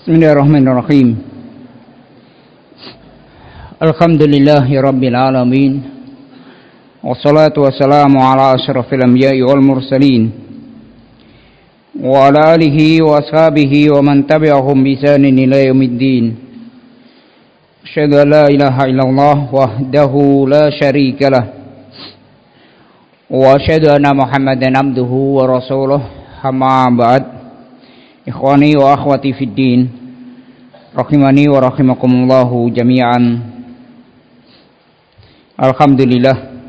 Bismillahirrahmanirrahim. Alhamdulillahi rabbil alamin. Wassalatu wassalamu ala asyrafil anbiya'i wal mursalin wa ala alihi wa ashabihi wa man tabi'ahum bi ihsanin ila yaumiddin. Asyhadu an la ilaha illallah wahdahu la syarika lah wa asyhadu anna Muhammadan abduhu wa rasuluh. Amma ba'd. Ikhwani wa akhwati fid din, rahimani wa rahimakumullahu jami'an. Alhamdulillah,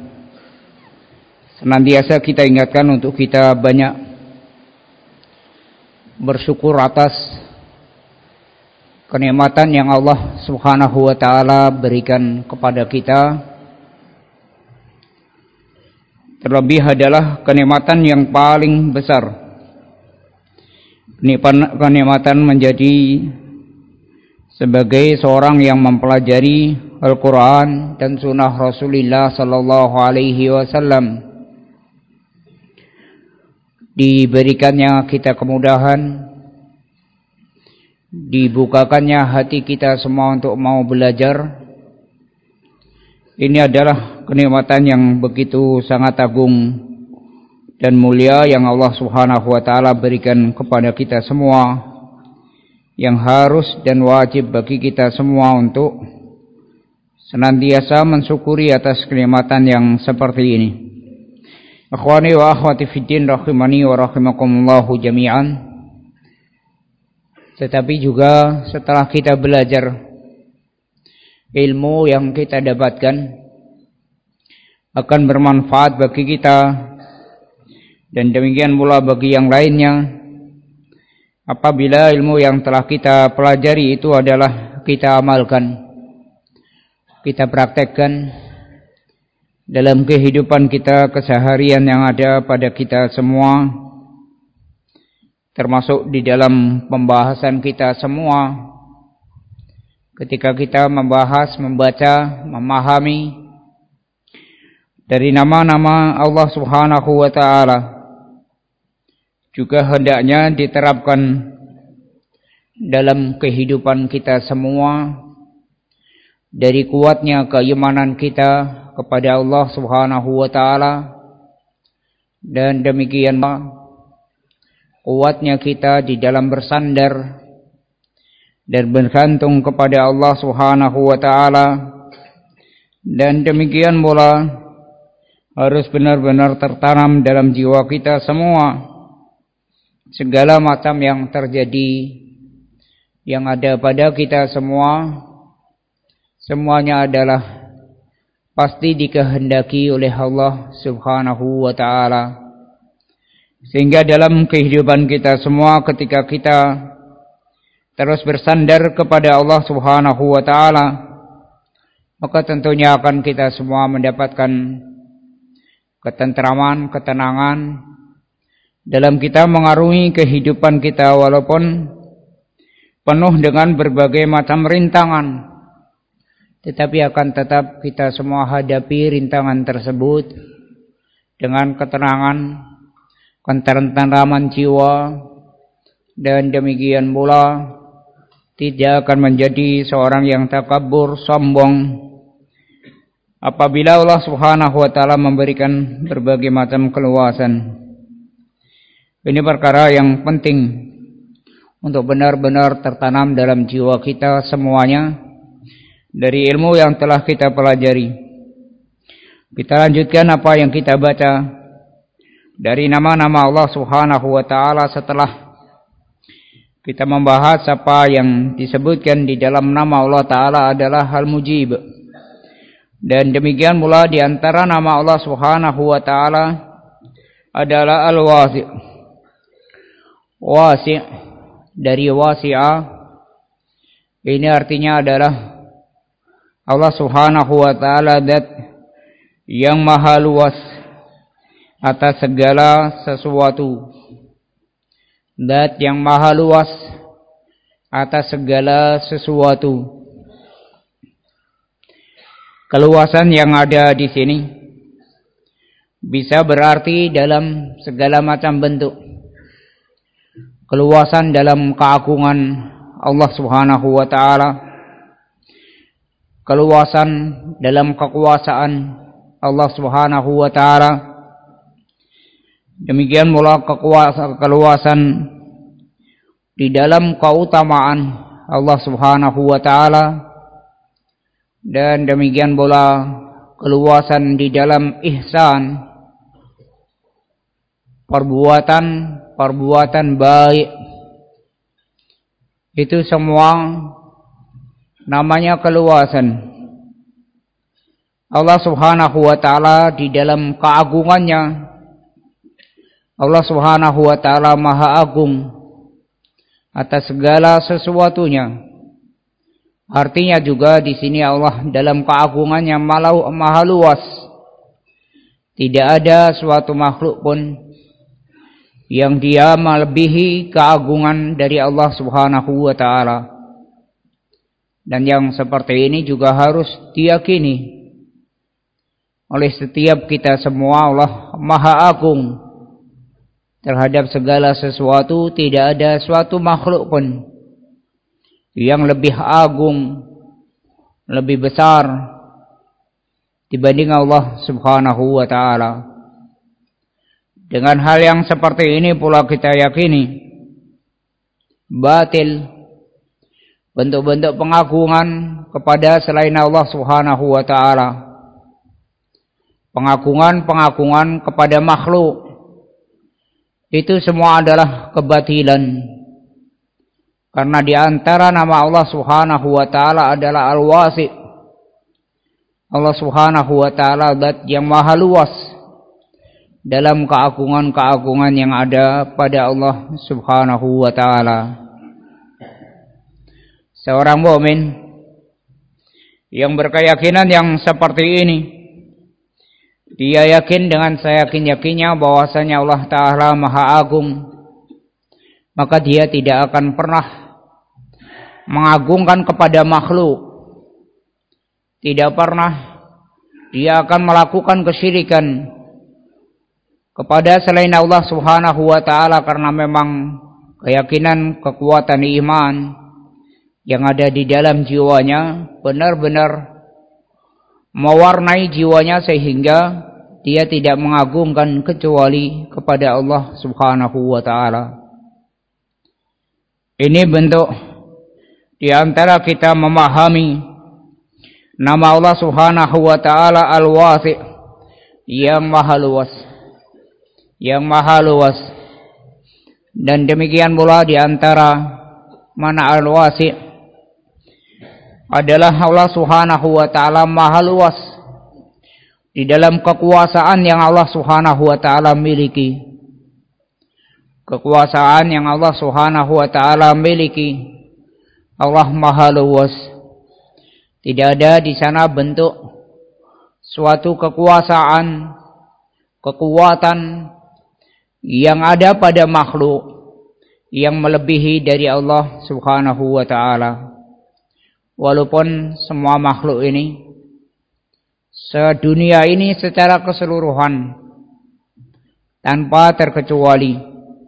senantiasa kita ingatkan untuk kita banyak bersyukur atas kenikmatan yang Allah Subhanahu wa taala berikan kepada kita. Terlebih adalah kenikmatan yang paling besar, kenikmatan menjadi sebagai seorang yang mempelajari Al-Quran dan Sunnah Rasulullah Sallallahu Alaihi Wasallam. Diberikannya kita kemudahan, dibukakannya hati kita semua untuk mau belajar. Ini adalah kenikmatan yang begitu sangat agung dan mulia yang Allah Subhanahu wa taala berikan kepada kita semua, yang harus dan wajib bagi kita semua untuk senantiasa mensyukuri atas kenikmatan yang seperti ini. Akhwani wa akhwati fiddin, rahimani wa rahimakumullahu jami'an. Tetapi juga setelah kita belajar, ilmu yang kita dapatkan akan bermanfaat bagi kita, dan demikian pula bagi yang lainnya apabila ilmu yang telah kita pelajari itu adalah kita amalkan, kita praktekkan dalam kehidupan kita keseharian yang ada pada kita semua, termasuk di dalam pembahasan kita semua. Ketika kita membahas, membaca, memahami dari nama-nama Allah Subhanahu wa taala, juga hendaknya diterapkan dalam kehidupan kita semua, dari kuatnya keimanan kita kepada Allah Subhanahu wa taala, dan demikian kuatnya kita di dalam bersandar dan bergantung kepada Allah Subhanahu wa taala, dan demikian pula harus benar-benar tertanam dalam jiwa kita semua segala macam yang terjadi, yang ada pada kita semua, semuanya adalah pasti dikehendaki oleh Allah Subhanahu wa taala. Sehingga dalam kehidupan kita semua, ketika kita terus bersandar kepada Allah Subhanahu wa taala, maka tentunya akan kita semua mendapatkan ketentraman, ketenangan dalam kita mengarungi kehidupan kita, walaupun penuh dengan berbagai macam rintangan, tetapi akan tetap kita semua hadapi rintangan tersebut dengan ketenangan, ketentraman jiwa, dan demikian pula tidak akan menjadi seorang yang takabur, sombong, apabila Allah Subhanahu wa taala memberikan berbagai macam keluasan. Ini perkara yang penting untuk benar-benar tertanam dalam jiwa kita semuanya dari ilmu yang telah kita pelajari. Kita lanjutkan apa yang kita baca dari nama-nama Allah Subhanahu wa taala setelah kita membahas apa yang disebutkan di dalam nama Allah taala adalah Al-Mujib. Dan demikian pula di antara nama Allah Subhanahu wa taala adalah Al-Wasi'. Wasi' dari wasi'a, ini artinya adalah Allah Subhanahu wa taala zat yang maha luas atas segala sesuatu, zat yang maha luas atas segala sesuatu. Keluasan yang ada di sini bisa berarti dalam segala macam bentuk. Keluasan dalam keagungan Allah Subhanahu wa taala, keluasan dalam kekuasaan Allah Subhanahu wa taala, demikian pula keluasan di dalam keutamaan Allah Subhanahu wa taala, dan demikian pula keluasan di dalam ihsan, perbuatan baik. Itu semua namanya keluasan. Allah Subhanahu wa taala di dalam keagungannya, Allah Subhanahu wa taala Maha Agung atas segala sesuatunya. Artinya juga di sini Allah dalam keagungannya maha luas. Tidak ada suatu makhluk pun yang dia melebihi keagungan dari Allah Subhanahu wa taala. Dan yang seperti ini juga harus diyakini oleh setiap kita semua. Allah Maha Agung terhadap segala sesuatu. Tidak ada suatu makhluk pun yang lebih agung, lebih besar dibanding Allah Subhanahu wa taala. Dengan hal yang seperti ini pula kita yakini batil bentuk-bentuk pengagungan kepada selain Allah Subhanahu wa taala. Pengagungan kepada makhluk itu semua adalah kebatilan. Karena di antara nama Allah Subhanahu wa taala adalah Al-Wasi'. Allah Subhanahu wa taala zat yang maha luas dalam keagungan-keagungan yang ada pada Allah Subhanahu wa taala. Seorang mukmin yang berkeyakinan yang seperti ini, dia yakin dengan seyakin-yakinnya bahwasanya Allah taala Maha Agung, maka dia tidak akan pernah mengagungkan kepada makhluk. Tidak pernah dia akan melakukan kesyirikan kepada selain Allah Subhanahu wa taala, karena memang keyakinan, kekuatan iman yang ada di dalam jiwanya benar-benar mewarnai jiwanya sehingga dia tidak mengagungkan kecuali kepada Allah Subhanahu wa taala. Ini bentuk di antara kita memahami nama Allah Subhanahu wa taala Al-Wasi', yang maha luas. Yang maha luas. Dan demikian pula di antara mana Al-Wasi' adalah Allah Subhanahu wa taala maha luas di dalam kekuasaan yang Allah Subhanahu wa taala miliki. Kekuasaan yang Allah Subhanahu wa taala miliki, Allah maha luas. Tidak ada di sana bentuk suatu kekuasaan, kekuatan yang ada pada makhluk yang melebihi dari Allah Subhanahu wa taala. Walaupun semua makhluk ini, sedunia ini secara keseluruhan tanpa terkecuali,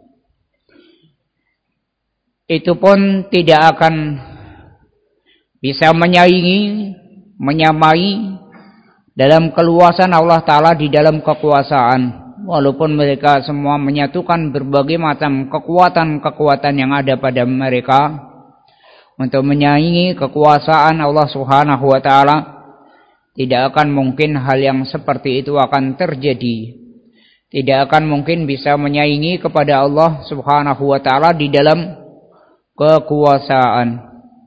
itu pun tidak akan bisa menyaingi, menyamai dalam keluasan Allah Ta'ala di dalam kekuasaan. Walaupun mereka semua menyatukan berbagai macam kekuatan-kekuatan yang ada pada mereka untuk menyaingi kekuasaan Allah Subhanahu wa Ta'ala, tidak akan mungkin hal yang seperti itu akan terjadi. Tidak akan mungkin bisa menyaingi kepada Allah Subhanahu wa Ta'ala di dalam kekuasaan.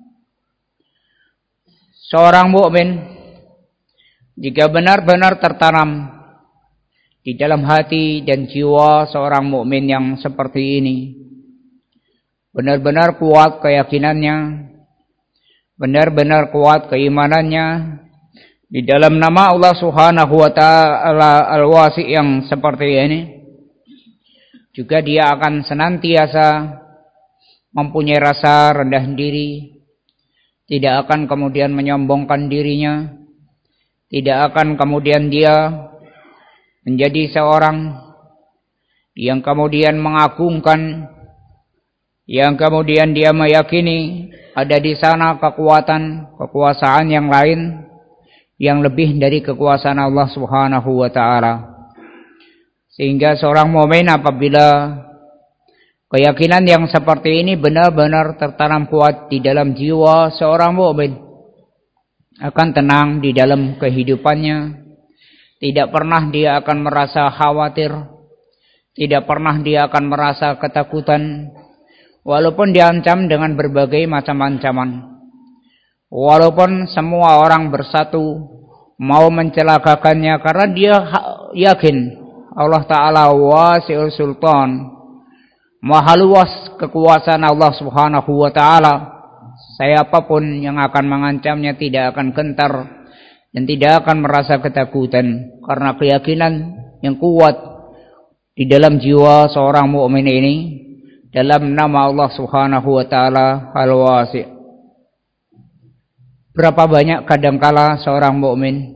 Seorang mukmin jika benar-benar tertanam di dalam hati dan jiwa seorang mukmin yang seperti ini, benar-benar kuat keyakinannya, benar-benar kuat keimanannya di dalam nama Allah Subhanahu wa taala Al-Wasi' yang seperti ini, juga dia akan senantiasa mempunyai rasa rendah diri, tidak akan kemudian menyombongkan dirinya, tidak akan kemudian dia menjadi seorang yang kemudian mengagungkan yang kemudian dia meyakini ada di sana kekuasaan yang lain yang lebih dari kekuasaan Allah Subhanahu wa taala. Sehingga seorang mukmin apabila keyakinan yang seperti ini benar-benar tertanam kuat di dalam jiwa seorang mukmin, akan tenang di dalam kehidupannya. Tidak pernah dia akan merasa khawatir, tidak pernah dia akan merasa ketakutan, walaupun diancam dengan berbagai macam ancaman. Walaupun semua orang bersatu mau mencelakakannya, karena dia yakin Allah Ta'ala wasi'ul sultan, maha luas kekuasaan Allah Subhanahu wa Ta'ala. Siapapun yang akan mengancamnya tidak akan gentar dan tidak akan merasa ketakutan, karena keyakinan yang kuat di dalam jiwa seorang mukmin ini dalam nama Allah Subhanahu wa taala Al-Wasi'. Berapa banyak kadangkala seorang mukmin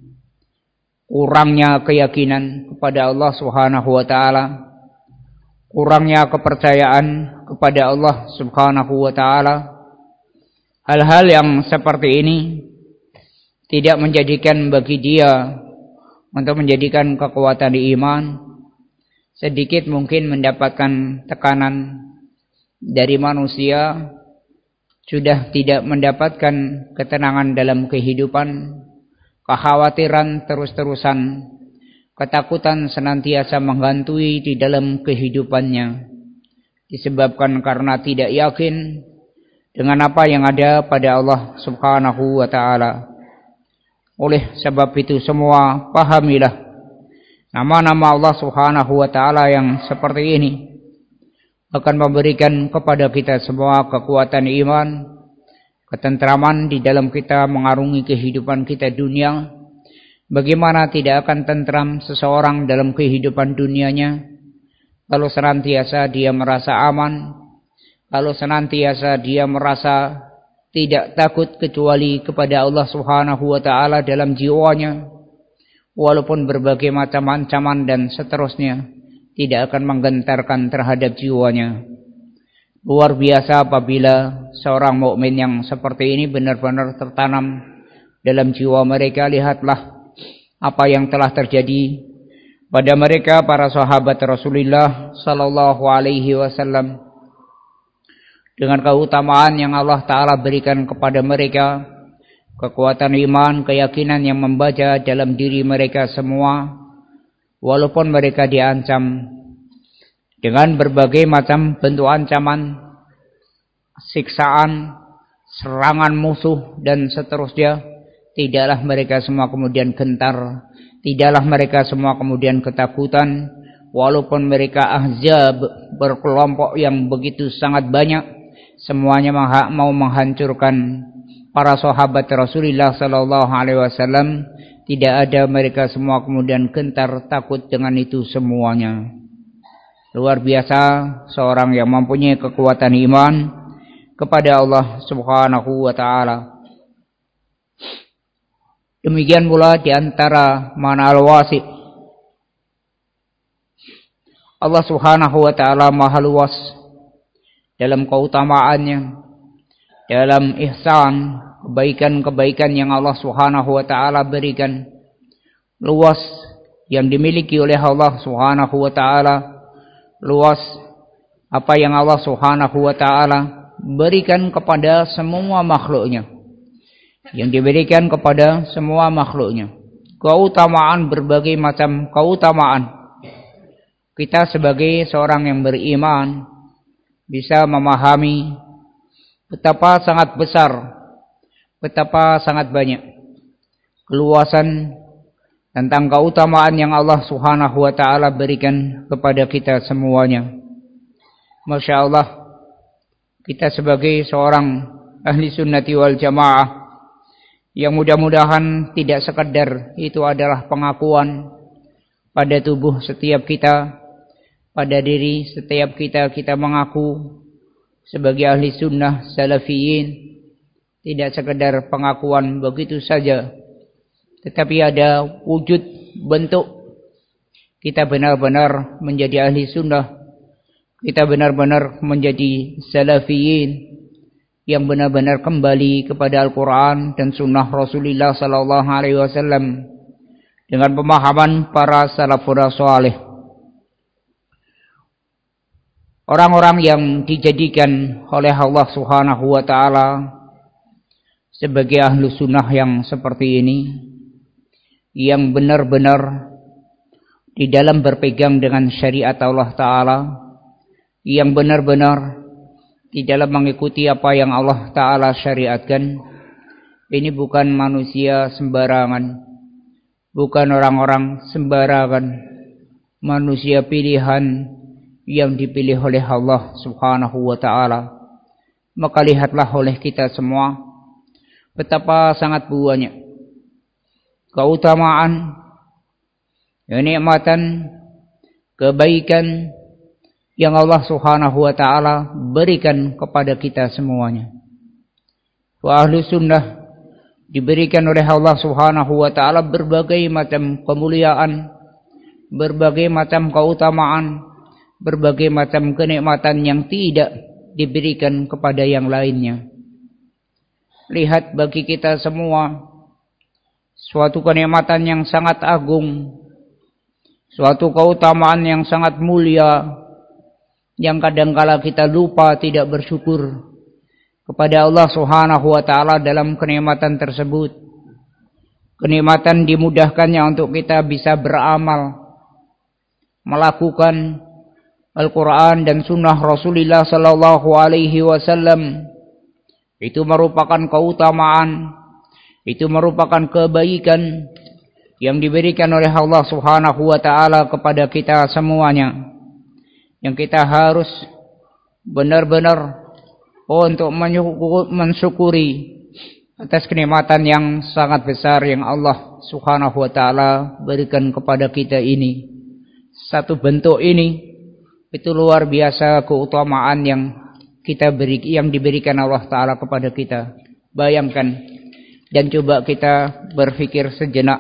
kurangnya keyakinan kepada Allah Subhanahu wa taala, kurangnya kepercayaan kepada Allah Subhanahu wa taala. Hal-hal yang seperti ini tidak menjadikan bagi dia untuk menjadikan kekuatan iman. Sedikit mungkin mendapatkan tekanan dari manusia, sudah tidak mendapatkan ketenangan dalam kehidupan, kekhawatiran terus-terusan, ketakutan senantiasa menghantui di dalam kehidupannya, disebabkan karena tidak yakin dengan apa yang ada pada Allah Subhanahu wa taala. Oleh sebab itu semua, pahamilah nama-nama Allah Subhanahu wa taala yang seperti ini akan memberikan kepada kita semua kekuatan iman, ketentraman di dalam kita mengarungi kehidupan kita dunia. Bagaimana tidak akan tentram seseorang dalam kehidupan dunianya kalau senantiasa dia merasa aman, kalau senantiasa dia merasa tidak takut kecuali kepada Allah Subhanahu wa taala dalam jiwanya, walaupun berbagai macam ancaman dan seterusnya tidak akan menggentarkan terhadap jiwanya. Luar biasa apabila seorang mukmin yang seperti ini benar-benar tertanam dalam jiwa mereka. Lihatlah apa yang telah terjadi pada mereka para sahabat Rasulullah sallallahu alaihi wasallam, dengan keutamaan yang Allah Ta'ala berikan kepada mereka, kekuatan iman, keyakinan yang membaca dalam diri mereka semua, walaupun mereka diancam dengan berbagai macam bentuk ancaman, siksaan, serangan musuh dan seterusnya, tidaklah mereka semua kemudian gentar, tidaklah mereka semua kemudian ketakutan, walaupun mereka ahzab, berkelompok yang begitu sangat banyak, semuanya mau menghancurkan para sahabat Rasulullah sallallahu alaihi wasallam. Tidak ada mereka semua kemudian gentar takut dengan itu semuanya. Luar biasa seorang yang mempunyai kekuatan iman kepada Allah Subhanahu wa taala. Demikian pula di antara makna al-wasi', Allah Subhanahu wa taala maha luas dalam keutamaannya, dalam ihsan, kebaikan-kebaikan yang Allah Subhanahu wa taala berikan, luas yang dimiliki oleh Allah Subhanahu wa taala, luas apa yang Allah Subhanahu wa taala berikan kepada semua makhluknya, yang diberikan kepada semua makhluknya, keutamaan, berbagai macam keutamaan. Kita sebagai seorang yang beriman bisa memahami betapa sangat besar, betapa sangat banyak keluasan tentang keutamaan yang Allah Subhanahu wa taala berikan kepada kita semuanya. Masya Allah, kita sebagai seorang ahli sunnati wal jamaah yang mudah-mudahan tidak sekadar itu adalah pengakuan pada tubuh setiap kita, pada diri setiap kita mengaku sebagai ahli sunnah salafiyin, tidak sekedar pengakuan begitu saja, tetapi ada wujud bentuk kita benar-benar menjadi ahli sunnah. kita benar-benar menjadi salafiyin yang benar-benar kembali kepada Al-Quran dan Sunnah Rasulullah Sallallahu Alaihi Wasallam dengan pemahaman para salafus saleh, orang-orang yang dijadikan oleh Allah Subhanahu Wa Taala sebagai ahlu sunnah yang seperti ini, yang benar-benar di dalam berpegang dengan syariat Allah Ta'ala, yang benar-benar di dalam mengikuti apa yang Allah Ta'ala syariatkan. Ini bukan manusia sembarangan, bukan orang-orang sembarangan, manusia pilihan yang dipilih oleh Allah Subhanahu wa Ta'ala. Maka lihatlah oleh kita semua betapa sangat banyak keutamaan, kenikmatan, kebaikan yang Allah Subhanahu wa Ta'ala berikan kepada kita semuanya. Wa ahlu sunnah diberikan oleh Allah Subhanahu wa Ta'ala berbagai macam kemuliaan, berbagai macam keutamaan, berbagai macam kenikmatan yang tidak diberikan kepada yang lainnya. Lihat bagi kita semua suatu kenikmatan yang sangat agung, suatu keutamaan yang sangat mulia, yang kadangkala kita lupa tidak bersyukur kepada Allah Subhanahu wa Ta'ala dalam kenikmatan tersebut. Kenikmatan dimudahkannya untuk kita bisa beramal, melakukan Al-Quran dan Sunnah Rasulullah Sallallahu Alaihi Wasallam. Itu merupakan keutamaan, itu merupakan kebaikan yang diberikan oleh Allah Subhanahu wa Ta'ala kepada kita semuanya, yang kita harus benar-benar untuk mensyukuri atas kenikmatan yang sangat besar yang Allah Subhanahu wa Ta'ala berikan kepada kita ini. Satu bentuk ini itu luar biasa keutamaan yang diberikan Allah Ta'ala kepada kita. Bayangkan dan coba kita berpikir sejenak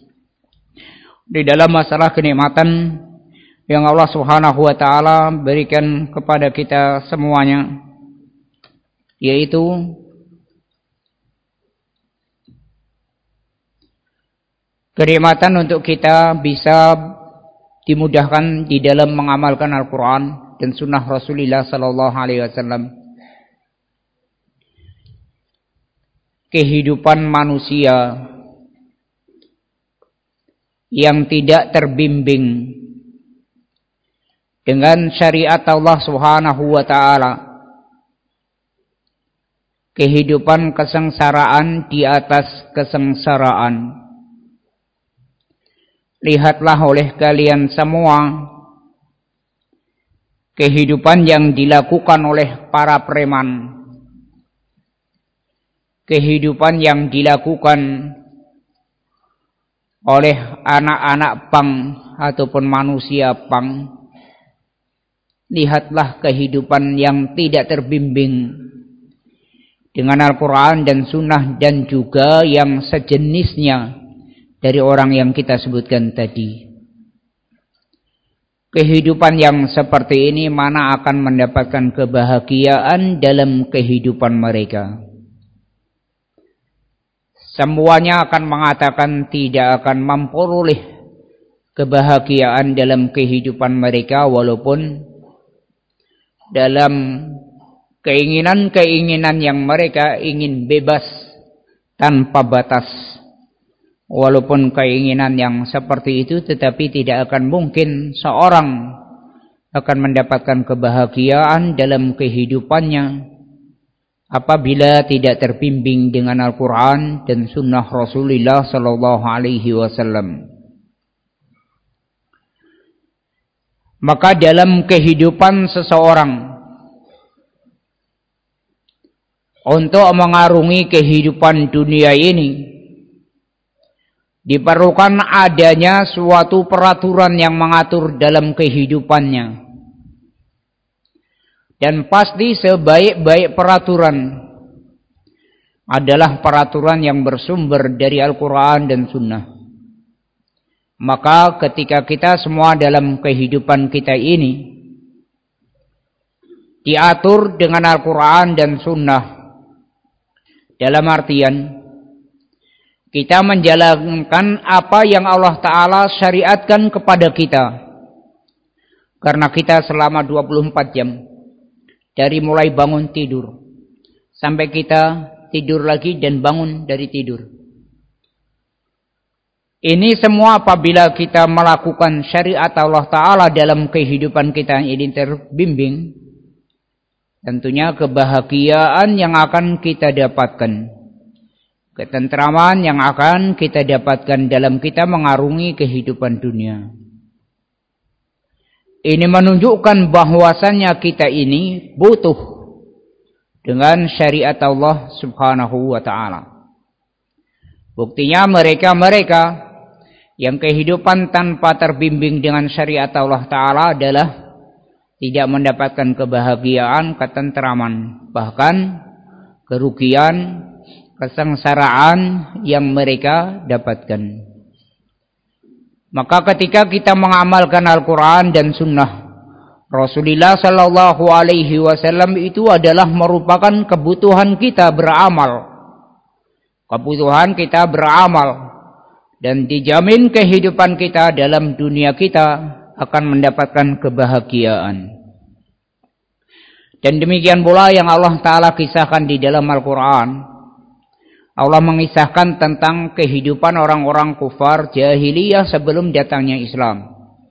di dalam masalah kenikmatan yang Allah Subhanahu wa Ta'ala berikan kepada kita semuanya, yaitu kenikmatan untuk kita bisa dimudahkan di dalam mengamalkan Al-Quran dan Sunnah Rasulullah Sallallahu Alaihi Wasallam. Kehidupan manusia yang tidak terbimbing dengan syariat Allah Subhanahu wa Ta'ala, kehidupan kesengsaraan di atas kesengsaraan. Lihatlah oleh kalian semua kehidupan yang dilakukan oleh para preman, kehidupan yang dilakukan oleh anak-anak pang ataupun manusia pang. Lihatlah kehidupan yang tidak terbimbing dengan Al-Quran dan Sunnah dan juga yang sejenisnya dari orang yang kita sebutkan tadi. Kehidupan yang seperti ini mana akan mendapatkan kebahagiaan dalam kehidupan mereka? Semuanya akan mengatakan tidak akan memperoleh kebahagiaan dalam kehidupan mereka, walaupun dalam keinginan-keinginan yang mereka ingin bebas tanpa batas. Walaupun keinginan yang seperti itu, tetapi tidak akan mungkin seorang akan mendapatkan kebahagiaan dalam kehidupannya apabila tidak terbimbing dengan Al-Quran dan Sunnah Rasulullah Sallallahu Alaihi Wasallam. Maka dalam kehidupan seseorang, untuk mengarungi kehidupan dunia ini, diperlukan adanya suatu peraturan yang mengatur dalam kehidupannya. Dan pasti sebaik-baik peraturan adalah peraturan yang bersumber dari Al-Quran dan Sunnah. Maka ketika kita semua dalam kehidupan kita ini diatur dengan Al-Quran dan Sunnah. Dalam artian kita menjalankan apa yang Allah Ta'ala syariatkan kepada kita. Karena kita selama 24 jam dari mulai bangun tidur sampai kita tidur lagi dan bangun dari tidur. Ini semua apabila kita melakukan syariat Allah Ta'ala dalam kehidupan kita ini terbimbing, tentunya kebahagiaan yang akan kita dapatkan, ketentraman yang akan kita dapatkan dalam kita mengarungi kehidupan dunia. Ini menunjukkan bahwasannya kita ini butuh dengan syariat Allah Subhanahu wa Ta'ala. Buktinya mereka yang kehidupan tanpa terbimbing dengan syariat Allah Ta'ala adalah tidak mendapatkan kebahagiaan, ketentraman, bahkan kerugian, kesengsaraan yang mereka dapatkan. Maka ketika kita mengamalkan Al-Quran dan Sunnah Rasulullah Sallallahu Alaihi Wasallam, itu adalah merupakan kebutuhan kita beramal. Kebutuhan kita beramal. Dan dijamin kehidupan kita dalam dunia kita akan mendapatkan kebahagiaan. Dan demikian pula yang Allah Ta'ala kisahkan di dalam Al-Quran. Allah mengisahkan tentang kehidupan orang-orang kufar jahiliyah sebelum datangnya Islam.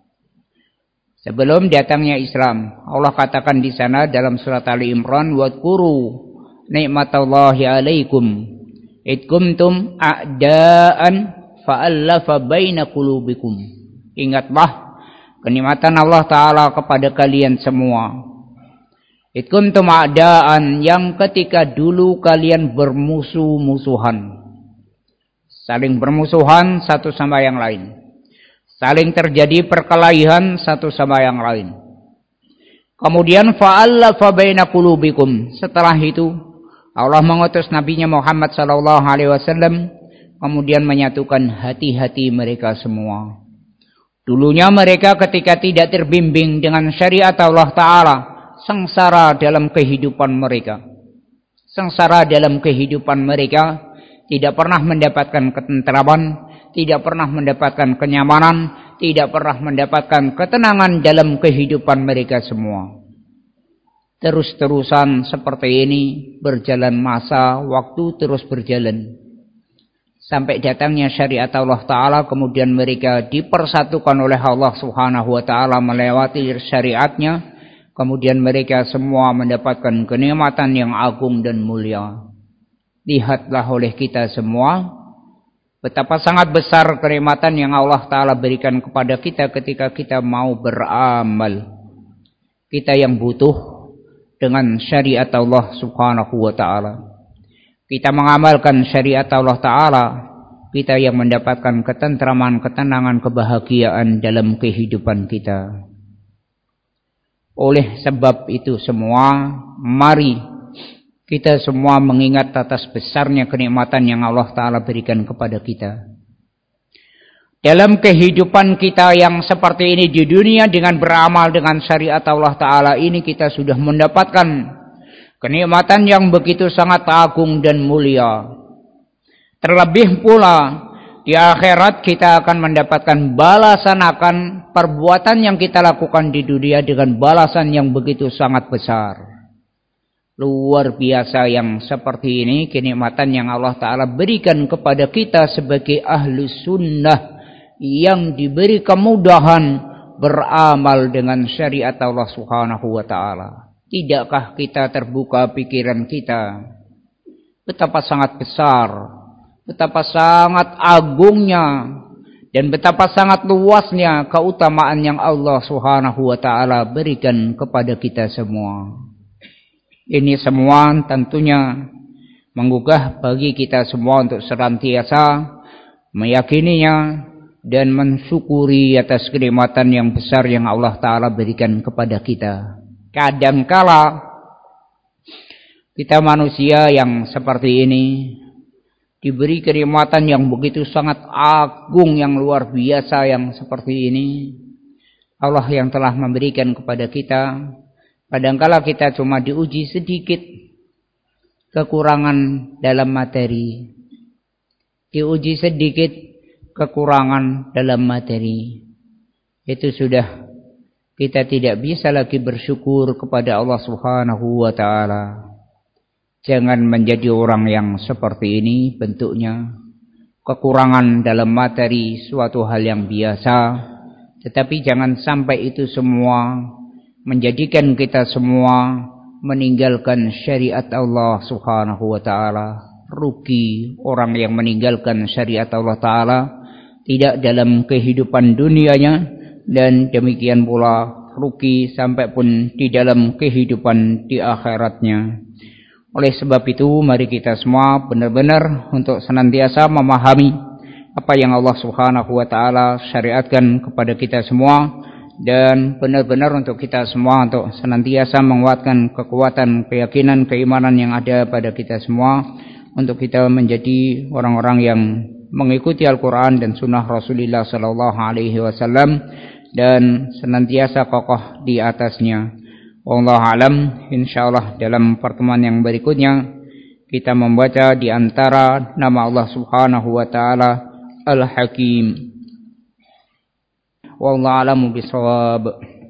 Sebelum datangnya Islam, Allah katakan di sana dalam surat Ali Imran, "Wadhkuru ni'matallahi 'alaikum id kuntum a'daan fa'allafa baina qulubikum." Ingatlah kenikmatan Allah Ta'ala kepada kalian semua. Id kuntum a'daan, yang ketika dulu kalian bermusuh-musuhan, saling bermusuhan satu sama yang lain, saling terjadi perkelahian satu sama yang lain. Kemudian fa'allafa baina qulubikum, setelah itu Allah mengutus Nabi-Nya Muhammad sallallahu alaihi wasallam, kemudian menyatukan hati-hati mereka semua. Dulunya mereka ketika tidak terbimbing dengan syariat Allah Ta'ala, sengsara dalam kehidupan mereka. Sengsara dalam kehidupan mereka, tidak pernah mendapatkan ketentraman, tidak pernah mendapatkan kenyamanan, tidak pernah mendapatkan ketenangan dalam kehidupan mereka semua. Terus-terusan seperti ini berjalan masa, waktu terus berjalan. Sampai datangnya syariat Allah Ta'ala, kemudian mereka dipersatukan oleh Allah Subhanahu wa Ta'ala melewati syariatnya. Kemudian mereka semua mendapatkan kenikmatan yang agung dan mulia. Lihatlah oleh kita semua betapa sangat besar kenikmatan yang Allah Ta'ala berikan kepada kita ketika kita mau beramal. Kita yang butuh dengan syariat Allah Subhanahu wa Ta'ala. Kita mengamalkan syariat Allah Ta'ala, kita yang mendapatkan ketentraman, ketenangan, kebahagiaan dalam kehidupan kita. Oleh sebab itu semua, mari kita semua mengingat atas besarnya kenikmatan yang Allah Ta'ala berikan kepada kita. Dalam kehidupan kita yang seperti ini di dunia, dengan beramal dengan syariat Allah Ta'ala ini, kita sudah mendapatkan kenikmatan yang begitu sangat agung dan mulia. Terlebih pula di akhirat kita akan mendapatkan balasan akan perbuatan yang kita lakukan di dunia dengan balasan yang begitu sangat besar. Luar biasa yang seperti ini kenikmatan yang Allah Ta'ala berikan kepada kita sebagai ahlu sunnah yang diberi kemudahan beramal dengan syariat Allah Subhanahu wa Ta'ala. Tidakkah kita terbuka pikiran kita betapa sangat besar, betapa sangat agungnya, dan betapa sangat luasnya keutamaan yang Allah Subhanahu wa Ta'ala berikan kepada kita semua. Ini semua tentunya menggugah bagi kita semua untuk senantiasa meyakininya dan mensyukuri atas kenikmatan yang besar yang Allah Ta'ala berikan kepada kita. Kadangkala kita manusia yang seperti ini diberi kenikmatan yang begitu sangat agung, yang luar biasa yang seperti ini. Allah yang telah memberikan kepada kita Kadangkala kita cuma diuji sedikit kekurangan dalam materi. Diuji sedikit kekurangan dalam materi. Itu sudah kita tidak bisa lagi bersyukur kepada Allah Subhanahu wa taala. Jangan menjadi orang yang seperti ini bentuknya. Kekurangan dalam materi suatu hal yang biasa, tetapi jangan sampai itu semua menjadikan kita semua meninggalkan syariat Allah Subhanahu wa taala. Rugi orang yang meninggalkan syariat Allah taala, tidak dalam kehidupan dunianya, dan demikian pula rugi sampai pun di dalam kehidupan di akhiratnya. Oleh sebab itu, mari kita semua benar-benar untuk senantiasa memahami apa yang Allah Subhanahu wa taala syariatkan kepada kita semua, dan benar-benar untuk kita semua untuk senantiasa menguatkan kekuatan keyakinan keimanan yang ada pada kita semua, untuk kita menjadi orang-orang yang mengikuti Al-Quran dan Sunnah Rasulullah Sallallahu Alaihi Wasallam dan senantiasa kokoh di atasnya. Wallahu alam. Insyaallah dalam pertemuan yang berikutnya kita membaca di antara nama Allah Subhanahu wa taala Al-Hakim. Wallahu a'lamu bishawab.